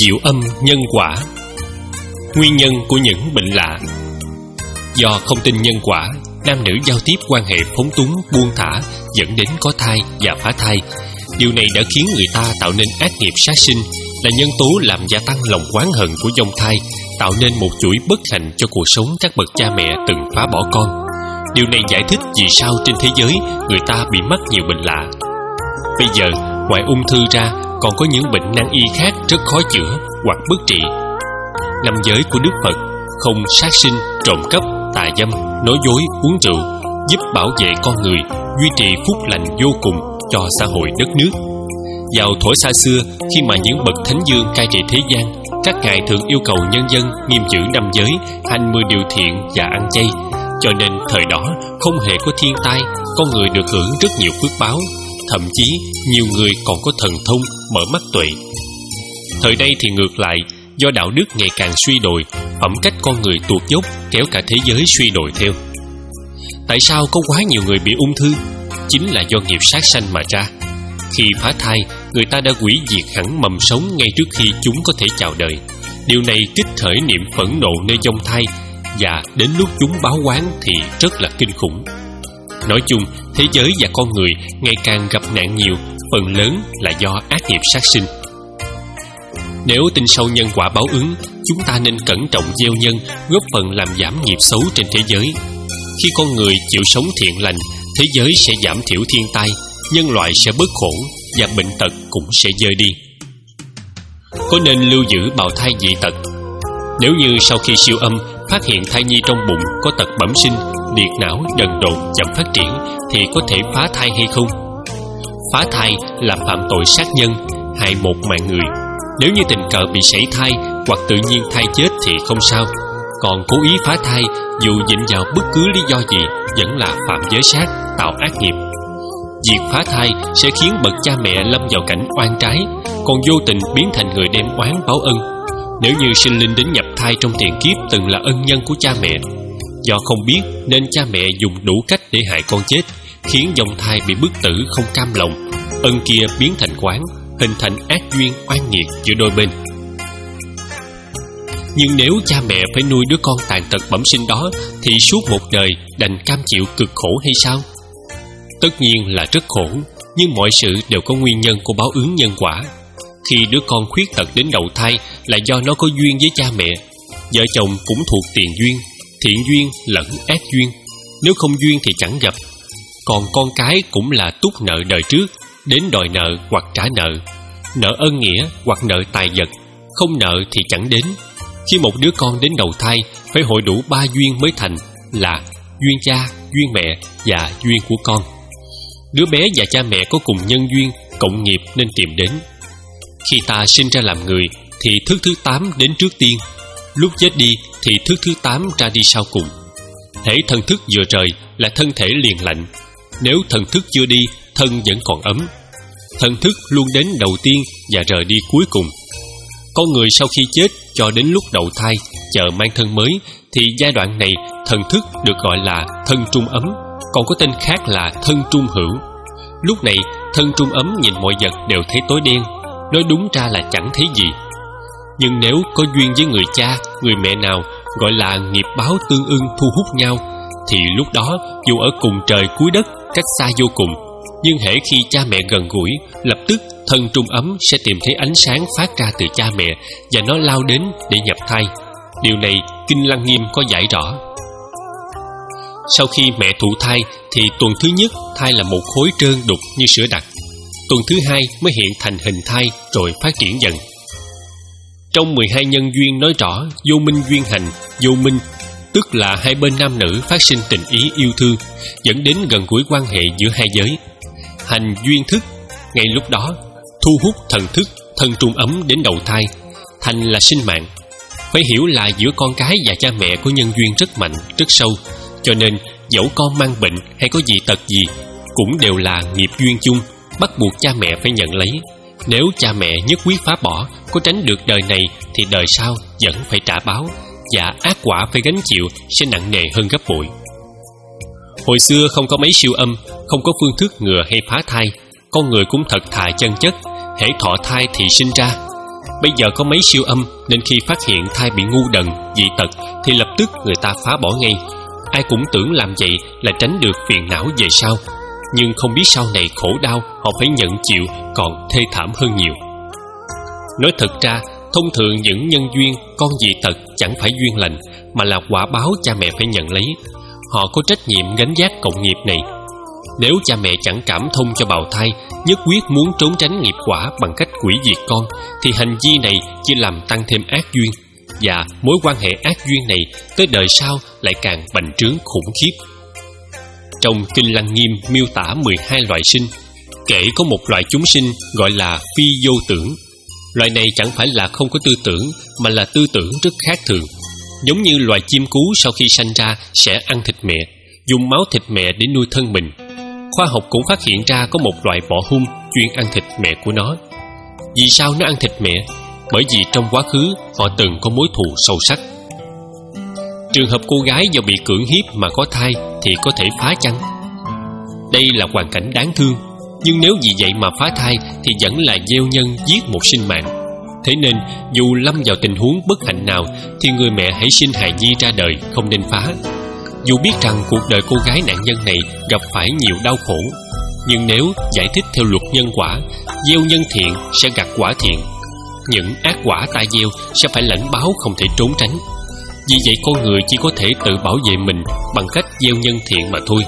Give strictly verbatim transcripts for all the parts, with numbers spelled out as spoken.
Diệu âm nhân quả. Nguyên nhân của những bệnh lạ. Do không tin nhân quả, nam nữ giao tiếp quan hệ phóng túng, buông thả, dẫn đến có thai và phá thai. Điều này đã khiến người ta tạo nên ác nghiệp sát sinh, là nhân tố làm gia tăng lòng oán hận của dòng thai, tạo nên một chuỗi bất hạnh cho cuộc sống các bậc cha mẹ từng phá bỏ con. Điều này giải thích vì sao trên thế giới người ta bị mắc nhiều bệnh lạ. Bây giờ, ngoài ung thư ra, còn có những bệnh nan y khác rất khó chữa hoặc bất trị. Năm giới của Đức Phật: không sát sinh, trộm cắp, tà dâm, nói dối, uống rượu, giúp bảo vệ con người, duy trì phúc lành vô cùng cho xã hội đất nước. Vào thuở xa xưa, khi mà những bậc thánh dương cai trị thế gian, các ngài thường yêu cầu nhân dân nghiêm giữ năm giới, hành mười điều thiện và ăn chay. Cho nên thời đó không hề có thiên tai, con người được hưởng rất nhiều phước báo. Thậm chí nhiều người còn có thần thông, mở mắt tuệ. Thời đây thì ngược lại, do đạo đức ngày càng suy đồi, phẩm cách con người tuột dốc, kéo cả thế giới suy đồi theo. Tại sao có quá nhiều người bị ung thư? Chính là do nghiệp sát sanh mà ra. Khi phá thai, người ta đã hủy diệt hẳn mầm sống ngay trước khi chúng có thể chào đời. Điều này kích khởi niệm phẫn nộ nơi dông thai, và đến lúc chúng báo oán thì rất là kinh khủng. Nói chung, thế giới và con người ngày càng gặp nạn nhiều, phần lớn là do ác nghiệp sát sinh. Nếu tin sâu nhân quả báo ứng, chúng ta nên cẩn trọng gieo nhân, góp phần làm giảm nghiệp xấu trên thế giới. Khi con người chịu sống thiện lành, thế giới sẽ giảm thiểu thiên tai, nhân loại sẽ bớt khổ và bệnh tật cũng sẽ dời đi. Có nên lưu giữ bào thai dị tật? Nếu như sau khi siêu âm phát hiện thai nhi trong bụng có tật bẩm sinh, liệt não, đần độn, chậm phát triển, thì có thể phá thai hay không? Phá thai là phạm tội sát nhân, hại một mạng người. Nếu như tình cờ bị sảy thai hoặc tự nhiên thai chết thì không sao. Còn cố ý phá thai, dù dính vào bất cứ lý do gì, vẫn là phạm giới sát, tạo ác nghiệp. Việc phá thai sẽ khiến bậc cha mẹ lâm vào cảnh oan trái, còn vô tình biến thành người đem oán báo ân. Nếu như sinh linh đến nhập thai trong tiền kiếp từng là ân nhân của cha mẹ, do không biết nên cha mẹ dùng đủ cách để hại con chết, khiến dòng thai bị bức tử không cam lòng, ân kia biến thành oán, hình thành ác duyên oan nghiệt giữa đôi bên. Nhưng nếu cha mẹ phải nuôi đứa con tàn tật bẩm sinh đó, thì suốt một đời đành cam chịu cực khổ hay sao? Tất nhiên là rất khổ, nhưng mọi sự đều có nguyên nhân của báo ứng nhân quả. Khi đứa con khuyết tật đến đầu thai là do nó có duyên với cha mẹ. Vợ chồng cũng thuộc tiền duyên, thiện duyên lẫn ác duyên. Nếu không duyên thì chẳng gặp. Còn con cái cũng là túc nợ đời trước, đến đòi nợ hoặc trả nợ, nợ ân nghĩa hoặc nợ tài vật. Không nợ thì chẳng đến. Khi một đứa con đến đầu thai, phải hội đủ ba duyên mới thành, là duyên cha, duyên mẹ và duyên của con. Đứa bé và cha mẹ có cùng nhân duyên, cộng nghiệp nên tìm đến. Khi ta sinh ra làm người thì thức thứ tám đến trước tiên, lúc chết đi thì thức thứ tám ra đi sau cùng. Hễ thân thức vừa rời là thân thể liền lạnh. Nếu thân thức chưa đi, thân vẫn còn ấm. Thân thức luôn đến đầu tiên và rời đi cuối cùng. Con người sau khi chết cho đến lúc đầu thai, chờ mang thân mới, thì giai đoạn này thần thức được gọi là thân trung ấm, còn có tên khác là thân trung hữu. Lúc này thân trung ấm nhìn mọi vật đều thấy tối đen, nói đúng ra là chẳng thấy gì. Nhưng nếu có duyên với người cha, người mẹ nào, gọi là nghiệp báo tương ưng thu hút nhau, thì lúc đó dù ở cùng trời cuối đất, cách xa vô cùng, nhưng hễ khi cha mẹ gần gũi, lập tức thân trung ấm sẽ tìm thấy ánh sáng phát ra từ cha mẹ, và nó lao đến để nhập thai. Điều này Kinh Lăng Nghiêm có giải rõ. Sau khi mẹ thụ thai thì tuần thứ nhất thai là một khối trơn đục như sữa đặc. Tuần thứ hai mới hiện thành hình thai rồi phát triển dần. Trong mười hai nhân duyên nói rõ vô minh duyên hành, vô minh tức là hai bên nam nữ phát sinh tình ý yêu thương, dẫn đến gần gũi quan hệ giữa hai giới. Hành duyên thức, ngay lúc đó thu hút thần thức thân trung ấm đến đầu thai. Thành là sinh mạng. Phải hiểu là giữa con cái và cha mẹ có nhân duyên rất mạnh, rất sâu, cho nên dẫu con mang bệnh hay có dị tật gì cũng đều là nghiệp duyên chung, bắt buộc cha mẹ phải nhận lấy. Nếu cha mẹ nhất quyết phá bỏ, có tránh được đời này thì đời sau vẫn phải trả báo, và ác quả phải gánh chịu sẽ nặng nề hơn gấp bội. Hồi xưa không có mấy siêu âm, không có phương thức ngừa hay phá thai, con người cũng thật thà chân chất, hễ thọ thai thì sinh ra. Bây giờ có mấy siêu âm nên khi phát hiện thai bị ngu đần, dị tật thì lập tức người ta phá bỏ ngay. Ai cũng tưởng làm vậy là tránh được phiền não về sau, nhưng không biết sau này khổ đau họ phải nhận chịu còn thê thảm hơn nhiều. Nói thật ra, thông thường những nhân duyên con dị tật chẳng phải duyên lành, mà là quả báo cha mẹ phải nhận lấy. Họ có trách nhiệm gánh vác cộng nghiệp này. Nếu cha mẹ chẳng cảm thông cho bào thai, nhất quyết muốn trốn tránh nghiệp quả bằng cách hủy diệt con, thì hành vi này chỉ làm tăng thêm ác duyên, và mối quan hệ ác duyên này tới đời sau lại càng bành trướng khủng khiếp. Trong Kinh Lăng Nghiêm miêu tả mười hai loại sinh, kể có một loại chúng sinh gọi là phi vô tưởng. Loại này chẳng phải là không có tư tưởng, mà là tư tưởng rất khác thường. Giống như loài chim cú sau khi sanh ra sẽ ăn thịt mẹ, dùng máu thịt mẹ để nuôi thân mình. Khoa học cũng phát hiện ra có một loại bọ hung chuyên ăn thịt mẹ của nó. Vì sao nó ăn thịt mẹ? Bởi vì trong quá khứ họ từng có mối thù sâu sắc. Trường hợp cô gái do bị cưỡng hiếp mà có thai thì có thể phá chăng? Đây là hoàn cảnh đáng thương, nhưng nếu vì vậy mà phá thai thì vẫn là gieo nhân giết một sinh mạng. Thế nên dù lâm vào tình huống bất hạnh nào thì người mẹ hãy sinh hài nhi ra đời không nên phá. Dù biết rằng cuộc đời cô gái nạn nhân này gặp phải nhiều đau khổ, nhưng nếu giải thích theo luật nhân quả, gieo nhân thiện sẽ gặt quả thiện. Những ác quả ta gieo sẽ phải lãnh báo không thể trốn tránh. Vì vậy con người chỉ có thể tự bảo vệ mình bằng cách gieo nhân thiện mà thôi.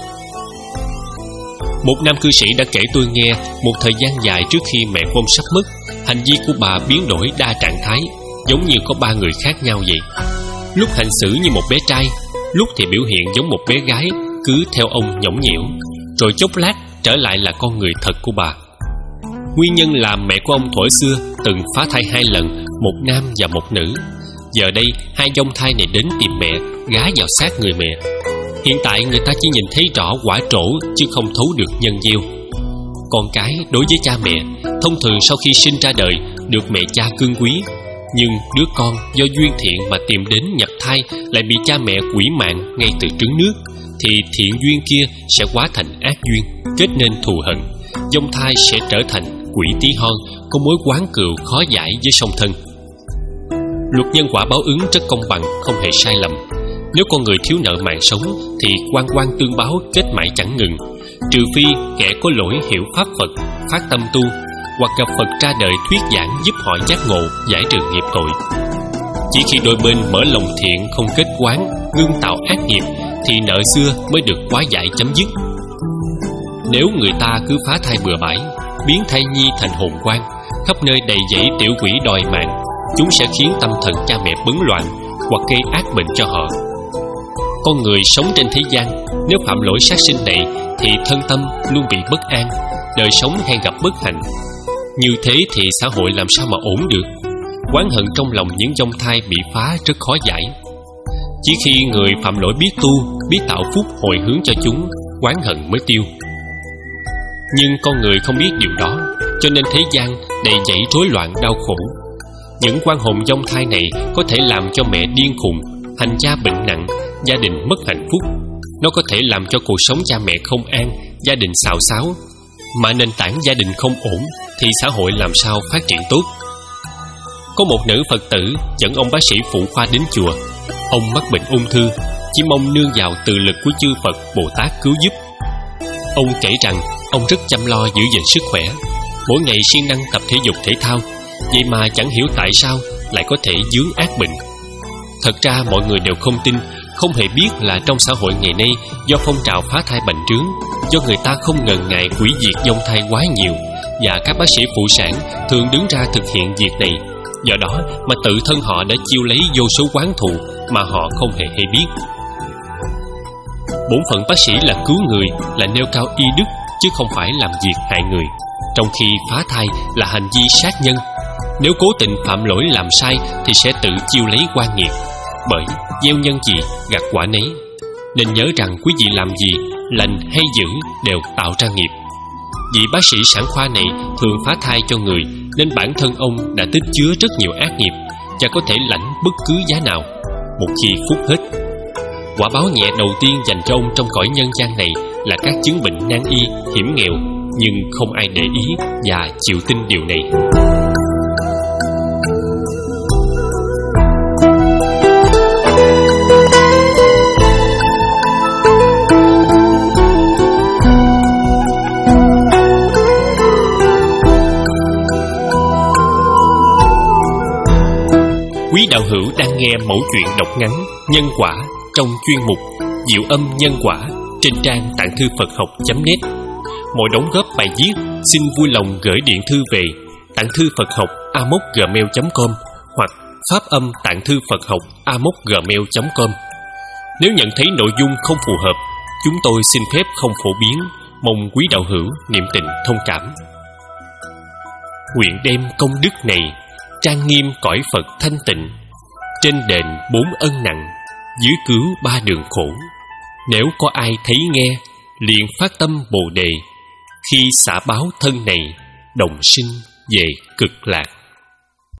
Một nam cư sĩ đã kể tôi nghe một thời gian dài trước khi mẹ của ông sắp mất, hành vi của bà biến đổi đa trạng thái, giống như có ba người khác nhau vậy. Lúc hành xử như một bé trai, lúc thì biểu hiện giống một bé gái, cứ theo ông nhõng nhẽo, rồi chốc lát trở lại là con người thật của bà. Nguyên nhân là mẹ của ông thuở xưa từng phá thai hai lần, một nam và một nữ. Giờ đây hai dông thai này đến tìm mẹ, gá vào xác người mẹ. Hiện tại người ta chỉ nhìn thấy rõ quả trổ chứ không thấu được nhân gieo. Con cái đối với cha mẹ thông thường sau khi sinh ra đời được mẹ cha cưng quý, nhưng đứa con do duyên thiện mà tìm đến nhập thai lại bị cha mẹ quỷ mạng ngay từ trứng nước, thì thiện duyên kia sẽ hóa thành ác duyên, kết nên thù hận. Dông thai sẽ trở thành quỷ tí hon, có mối oán cừu khó giải với song thân. Luật nhân quả báo ứng rất công bằng, không hề sai lầm. Nếu con người thiếu nợ mạng sống thì oan oan tương báo kết mãi chẳng ngừng, trừ phi kẻ có lỗi hiểu pháp Phật, phát tâm tu, hoặc gặp Phật ra đời thuyết giảng giúp họ giác ngộ, giải trừ nghiệp tội. Chỉ khi đôi bên mở lòng thiện, không kết oán, ngưng tạo ác nghiệp, thì nợ xưa mới được hóa giải chấm dứt. Nếu người ta cứ phá thai bừa bãi, biến thai nhi thành hồn quan, khắp nơi đầy dẫy tiểu quỷ đòi mạng, chúng sẽ khiến tâm thần cha mẹ bấn loạn hoặc gây ác bệnh cho họ. Con người sống trên thế gian, nếu phạm lỗi sát sinh này thì thân tâm luôn bị bất an, đời sống hay gặp bất hạnh. Như thế thì xã hội làm sao mà ổn được? Oán hận trong lòng những dông thai bị phá rất khó giải. Chỉ khi người phạm lỗi biết tu, biết tạo phúc hồi hướng cho chúng, oán hận mới tiêu. Nhưng con người không biết điều đó, cho nên thế gian đầy dẫy rối loạn đau khổ. Những oan hồn dông thai này có thể làm cho mẹ điên khùng, hành gia bệnh nặng, gia đình mất hạnh phúc. Nó có thể làm cho cuộc sống cha mẹ không an, gia đình xào xáo. Mà nền tảng gia đình không ổn thì xã hội làm sao phát triển tốt? Có một nữ Phật tử dẫn ông bác sĩ phụ khoa đến chùa. Ông mắc bệnh ung thư, chỉ mong nương vào từ lực của chư Phật Bồ Tát cứu giúp. Ông kể rằng ông rất chăm lo giữ gìn sức khỏe, mỗi ngày siêng năng tập thể dục thể thao, vậy mà chẳng hiểu tại sao lại có thể vướng ác bệnh. Thật ra mọi người đều không tin, không hề biết là trong xã hội ngày nay, do phong trào phá thai bành trướng, do người ta không ngần ngại hủy diệt dông thai quá nhiều, và các bác sĩ phụ sản thường đứng ra thực hiện việc này. Do đó mà tự thân họ đã chiêu lấy vô số oán thù mà họ không hề hay biết. Bổn phận bác sĩ là cứu người, là nêu cao y đức, chứ không phải làm việc hại người. Trong khi phá thai là hành vi sát nhân, nếu cố tình phạm lỗi làm sai thì sẽ tự chiêu lấy oan nghiệp. Bởi gieo nhân gì gặt quả nấy, nên nhớ rằng quý vị làm gì, lành hay dữ đều tạo ra nghiệp. Vị bác sĩ sản khoa này thường phá thai cho người, nên bản thân ông đã tích chứa rất nhiều ác nghiệp và có thể lãnh bất cứ giá nào một khi phúc hết. Quả báo nhẹ đầu tiên dành cho ông trong cõi nhân gian này là các chứng bệnh nan y, hiểm nghèo, nhưng không ai để ý và chịu tin điều này. đạo hữu đang nghe mẩu chuyện đọc ngắn Nhân Quả trong chuyên mục Diệu Âm Nhân Quả trên trang tạng thư Phật học chấm net. Mọi đóng góp bài viết xin vui lòng gửi điện thư về tạng thư Phật học a mốc gmail chấm com hoặc pháp âm tạng thư Phật học a mốc gmail chấm com. Nếu nhận thấy nội dung không phù hợp, chúng tôi xin phép không phổ biến, mong quý đạo hữu niệm tình thông cảm. Nguyện đem công đức này trang nghiêm cõi Phật thanh tịnh, trên đền bốn ân nặng, dưới cứu ba đường khổ. Nếu có ai thấy nghe, liền phát tâm Bồ đề, khi xả báo thân này, đồng sinh về cực lạc.